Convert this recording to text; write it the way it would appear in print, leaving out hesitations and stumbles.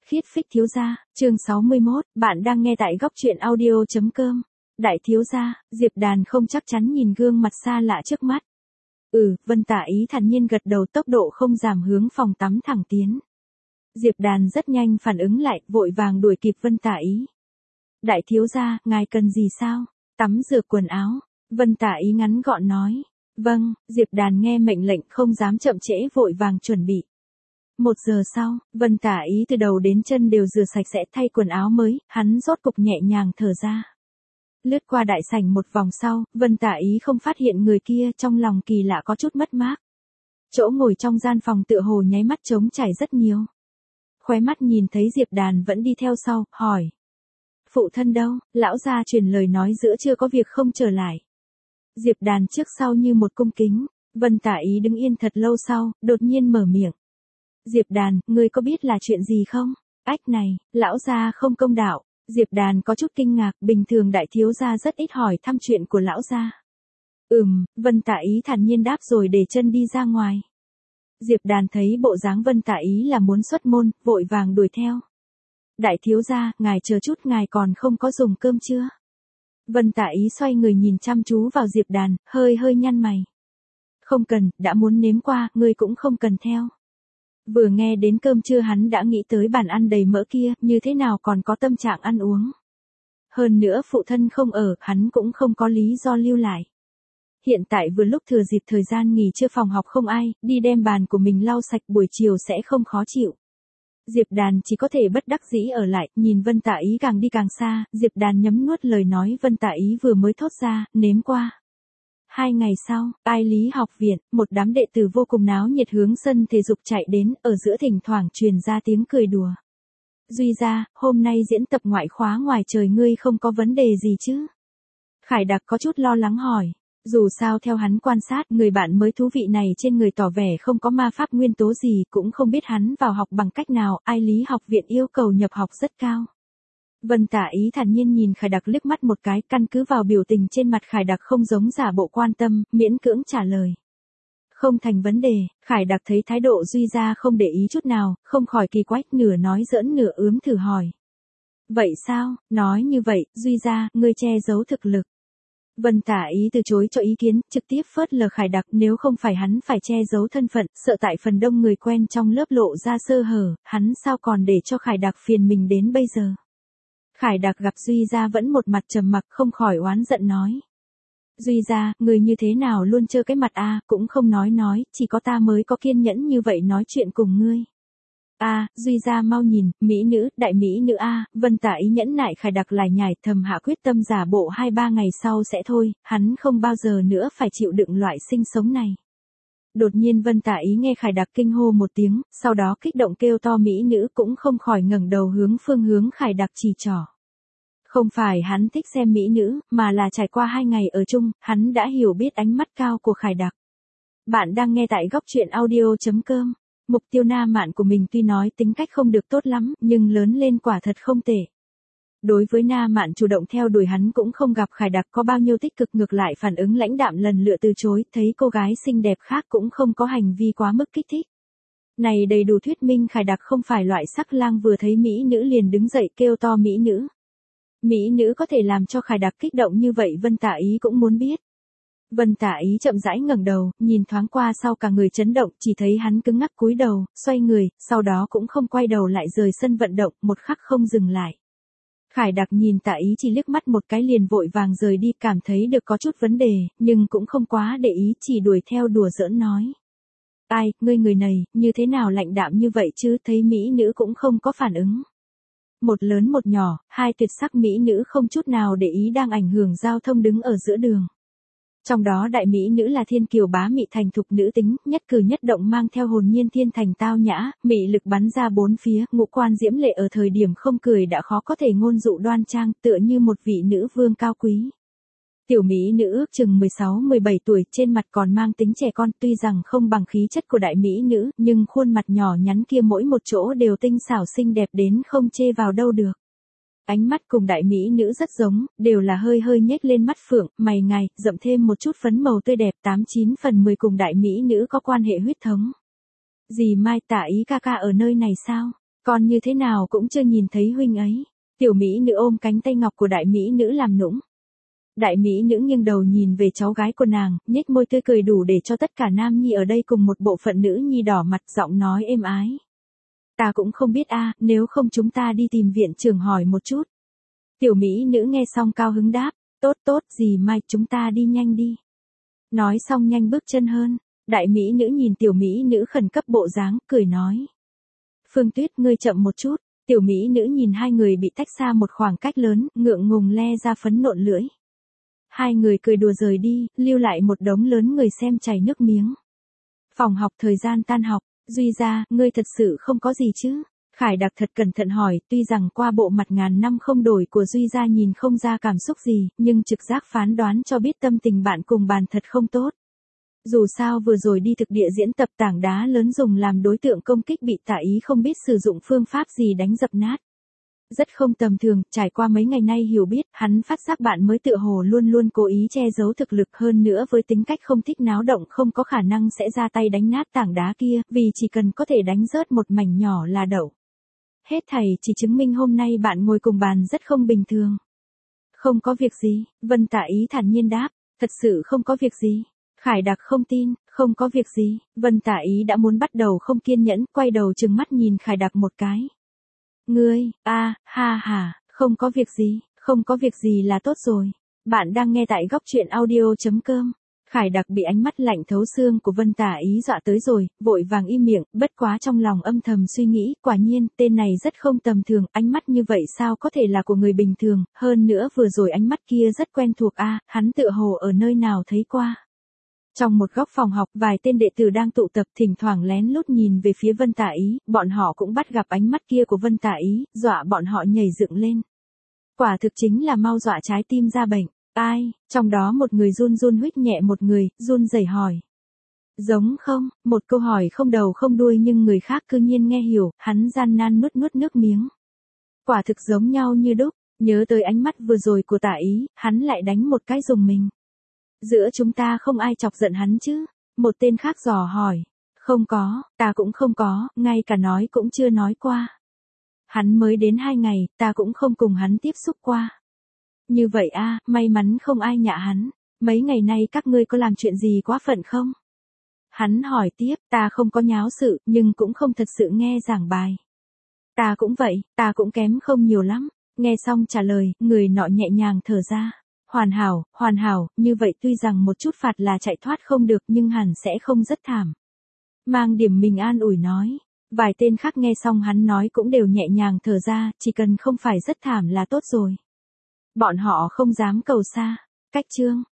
Khiết phích thiếu gia, chương 61, bạn đang nghe tại góc truyện audio.com. Đại thiếu gia, Diệp Đàn không chắc chắn nhìn gương mặt xa lạ trước mắt. Vân Tả Ý thản nhiên gật đầu, tốc độ không giảm hướng phòng tắm thẳng tiến. Diệp Đàn rất nhanh phản ứng lại, vội vàng đuổi kịp Vân Tả Ý. Đại thiếu gia, ngài cần gì sao? Tắm rửa quần áo. Vân Tả Ý ngắn gọn nói. Vâng, Diệp Đàn nghe mệnh lệnh không dám chậm trễ, vội vàng chuẩn bị. 1 giờ sau, Vân Tả Ý từ đầu đến chân đều rửa sạch sẽ, thay quần áo mới, hắn rốt cục nhẹ nhàng thở ra. Lướt qua đại sảnh một vòng sau, Vân Tả Ý không phát hiện người kia, trong lòng kỳ lạ có chút mất mát. Chỗ ngồi trong gian phòng tựa hồ nháy mắt trống trải rất nhiều. Khóe mắt nhìn thấy Diệp Đàn vẫn đi theo sau, hỏi. Phụ thân đâu? Lão gia truyền lời nói giữa trưa có việc không trở lại. Diệp Đàn trước sau như một cung kính. Vân Tả Ý đứng yên thật lâu sau, đột nhiên mở miệng. Diệp Đàn, ngươi có biết là chuyện gì không? Ách này, lão gia không công đạo. Diệp Đàn có chút kinh ngạc, bình thường đại thiếu gia rất ít hỏi thăm chuyện của lão gia. Vân Tả Ý thản nhiên đáp rồi để chân đi ra ngoài. Diệp Đàn thấy bộ dáng Vân Tả Ý là muốn xuất môn, vội vàng đuổi theo. Đại thiếu gia, ngài chờ chút, ngài còn không có dùng cơm chưa? Vân Tả Ý xoay người nhìn chăm chú vào Diệp Đàn, hơi nhăn mày. Không cần, đã muốn nếm qua, ngươi cũng không cần theo. Vừa nghe đến cơm trưa hắn đã nghĩ tới bàn ăn đầy mỡ kia, như thế nào còn có tâm trạng ăn uống. Hơn nữa phụ thân không ở, hắn cũng không có lý do lưu lại. Hiện tại vừa lúc thừa dịp thời gian nghỉ trưa phòng học không ai, đi đem bàn của mình lau sạch, buổi chiều sẽ không khó chịu. Diệp Đàn chỉ có thể bất đắc dĩ ở lại, nhìn Vân Tả Ý càng đi càng xa, Diệp Đàn nhấm nuốt lời nói Vân Tả Ý vừa mới thốt ra, nếm qua. 2 ngày sau, Ai Lý học viện, một đám đệ tử vô cùng náo nhiệt hướng sân thể dục chạy đến, ở giữa thỉnh thoảng truyền ra tiếng cười đùa. Duy gia, hôm nay diễn tập ngoại khóa ngoài trời ngươi không có vấn đề gì chứ? Khải Đặc có chút lo lắng hỏi. Dù sao theo hắn quan sát, người bạn mới thú vị này trên người tỏ vẻ không có ma pháp nguyên tố gì, cũng không biết hắn vào học bằng cách nào, Ai Lý học viện yêu cầu nhập học rất cao. Vân Tả Ý thản nhiên nhìn Khải Đặc liếc mắt một cái, căn cứ vào biểu tình trên mặt Khải Đặc không giống giả bộ quan tâm, miễn cưỡng trả lời. Không thành vấn đề. Khải Đặc thấy thái độ Duy gia không để ý chút nào, không khỏi kỳ quái, nửa nói giỡn nửa ướm thử hỏi. Vậy sao? Nói như vậy, Duy gia, ngươi che giấu thực lực. Vân Tả Ý từ chối cho ý kiến, trực tiếp phớt lờ Khải Đặc, nếu không phải hắn phải che giấu thân phận, sợ tại phần đông người quen trong lớp lộ ra sơ hở, hắn sao còn để cho Khải Đặc phiền mình đến bây giờ. Khải Đặc gặp Duy gia vẫn một mặt trầm mặc, không khỏi oán giận nói. Duy gia, người như thế nào luôn trơ cái mặt cũng không nói, chỉ có ta mới có kiên nhẫn như vậy nói chuyện cùng ngươi. Duy gia mau nhìn, mỹ nữ, đại mỹ nữ Vân Tả Ý nhẫn nại Khải Đặc lải nhải, thầm hạ quyết tâm giả bộ 2-3 ngày sau sẽ thôi, hắn không bao giờ nữa phải chịu đựng loại sinh sống này. Đột nhiên Vân Tả Ý nghe Khải Đặc kinh hô một tiếng, sau đó kích động kêu to mỹ nữ, cũng không khỏi ngẩng đầu hướng phương hướng Khải Đặc chỉ trỏ. Không phải hắn thích xem mỹ nữ, mà là trải qua 2 ngày ở chung, hắn đã hiểu biết ánh mắt cao của Khải Đặc. Bạn đang nghe tại góc truyện audio.com. Mục Tiêu Na Mạn của mình tuy nói tính cách không được tốt lắm, nhưng lớn lên quả thật không tệ. Đối với Na Mạn chủ động theo đuổi hắn cũng không gặp Khải Đặc có bao nhiêu tích cực, ngược lại phản ứng lãnh đạm lần lượt từ chối, thấy cô gái xinh đẹp khác cũng không có hành vi quá mức kích thích. Này đầy đủ thuyết minh Khải Đặc không phải loại sắc lang vừa thấy mỹ nữ liền đứng dậy kêu to mỹ nữ. Mỹ nữ có thể làm cho Khải Đặc kích động như vậy Vân Tả Ý cũng muốn biết. Vân Tả Ý chậm rãi ngẩng đầu, nhìn thoáng qua sau cả người chấn động, chỉ thấy hắn cứng ngắc cúi đầu, xoay người, sau đó cũng không quay đầu lại rời sân vận động, một khắc không dừng lại. Khải Đặc nhìn Tả Ý chỉ liếc mắt một cái liền vội vàng rời đi, cảm thấy được có chút vấn đề, nhưng cũng không quá để ý, chỉ đuổi theo đùa giỡn nói. Ai, ngươi người này, như thế nào lạnh đạm như vậy chứ, thấy mỹ nữ cũng không có phản ứng. Một lớn một nhỏ, 2 tuyệt sắc mỹ nữ không chút nào để ý đang ảnh hưởng giao thông đứng ở giữa đường. Trong đó đại mỹ nữ là thiên kiều bá mị thành thục nữ tính, nhất cử nhất động mang theo hồn nhiên thiên thành tao nhã, mị lực bắn ra bốn phía, ngũ quan diễm lệ ở thời điểm không cười đã khó có thể ngôn dụ đoan trang, tựa như một vị nữ vương cao quý. Tiểu mỹ nữ ước chừng 16-17 tuổi, trên mặt còn mang tính trẻ con, tuy rằng không bằng khí chất của đại mỹ nữ, nhưng khuôn mặt nhỏ nhắn kia mỗi một chỗ đều tinh xảo xinh đẹp đến không chê vào đâu được. Ánh mắt cùng đại mỹ nữ rất giống, đều là hơi nhếch lên mắt phượng, mày ngài, rậm thêm một chút phấn màu tươi đẹp, 89 phần 10 cùng đại mỹ nữ có quan hệ huyết thống. Dì Mai, Tả Ý ca ca ở nơi này sao? Con như thế nào cũng chưa nhìn thấy huynh ấy. Tiểu mỹ nữ ôm cánh tay ngọc của đại mỹ nữ làm nũng. Đại mỹ nữ nghiêng đầu nhìn về cháu gái của nàng, nhếch môi tươi cười đủ để cho tất cả nam nhi ở đây cùng một bộ phận nữ nhi đỏ mặt, giọng nói êm ái. Ta cũng không biết a, nếu không chúng ta đi tìm viện trưởng hỏi một chút. Tiểu mỹ nữ nghe xong cao hứng đáp, tốt tốt, dì Mai, chúng ta đi nhanh đi. Nói xong nhanh bước chân hơn, đại mỹ nữ nhìn tiểu mỹ nữ khẩn cấp bộ dáng, cười nói. Phương Tuyết, ngươi chậm một chút. Tiểu mỹ nữ nhìn hai người bị tách xa một khoảng cách lớn, ngượng ngùng le ra phấn nộn lưỡi. Hai người cười đùa rời đi, lưu lại một đống lớn người xem chảy nước miếng. Phòng học thời gian tan học, Duy gia, ngươi thật sự không có gì chứ? Khải Đặc thật cẩn thận hỏi, tuy rằng qua bộ mặt ngàn năm không đổi của Duy gia nhìn không ra cảm xúc gì, nhưng trực giác phán đoán cho biết tâm tình bạn cùng bàn thật không tốt. Dù sao vừa rồi đi thực địa diễn tập tảng đá lớn dùng làm đối tượng công kích bị Tạ Ý không biết sử dụng phương pháp gì đánh dập nát. Rất không tầm thường, trải qua mấy ngày nay hiểu biết, hắn phát giác bạn mới tựa hồ luôn luôn cố ý che giấu thực lực, hơn nữa với tính cách không thích náo động không có khả năng sẽ ra tay đánh nát tảng đá kia, vì chỉ cần có thể đánh rớt một mảnh nhỏ là đậu. Hết thảy chỉ chứng minh hôm nay bạn ngồi cùng bàn rất không bình thường. Không có việc gì, Vân Tạ Ý thản nhiên đáp, thật sự không có việc gì. Khải Đặc không tin, không có việc gì, Vân Tạ Ý đã muốn bắt đầu không kiên nhẫn, quay đầu trừng mắt nhìn Khải Đặc một cái. Ngươi, ha, không có việc gì, không có việc gì là tốt rồi. Bạn đang nghe tại góc truyện audio.com. Khải Đặc bị ánh mắt lạnh thấu xương của Vân Tạ Ý dọa tới rồi, vội vàng im miệng, bất quá trong lòng âm thầm suy nghĩ, quả nhiên, tên này rất không tầm thường, ánh mắt như vậy sao có thể là của người bình thường, hơn nữa vừa rồi ánh mắt kia rất quen thuộc hắn tựa hồ ở nơi nào thấy qua. Trong một góc phòng học, vài tên đệ tử đang tụ tập thỉnh thoảng lén lút nhìn về phía Vân Tạ Ý, bọn họ cũng bắt gặp ánh mắt kia của Vân Tạ Ý, dọa bọn họ nhảy dựng lên. Quả thực chính là mau dọa trái tim ra bệnh. Ai, trong đó một người run run huých nhẹ một người, run rẩy hỏi. Giống không, một câu hỏi không đầu không đuôi nhưng người khác cư nhiên nghe hiểu, hắn gian nan nuốt nuốt nước miếng. Quả thực giống nhau như đúc, nhớ tới ánh mắt vừa rồi của Tạ Ý, hắn lại đánh một cái rùng mình. Giữa chúng ta không ai chọc giận hắn chứ? Một tên khác dò hỏi. Không có, ta cũng không có, ngay cả nói cũng chưa nói qua. Hắn mới đến 2 ngày, ta cũng không cùng hắn tiếp xúc qua. Như vậy may mắn không ai nhạ hắn. Mấy ngày nay các ngươi có làm chuyện gì quá phận không? Hắn hỏi tiếp, ta không có nháo sự, nhưng cũng không thật sự nghe giảng bài. Ta cũng vậy, ta cũng kém không nhiều lắm. Nghe xong trả lời, người nọ nhẹ nhàng thở ra. Hoàn hảo, như vậy tuy rằng một chút phạt là chạy thoát không được nhưng hẳn sẽ không rất thảm. Mang điểm mình an ủi nói. Vài tên khác nghe xong hắn nói cũng đều nhẹ nhàng thở ra, chỉ cần không phải rất thảm là tốt rồi. Bọn họ không dám cầu xa. Cách chương.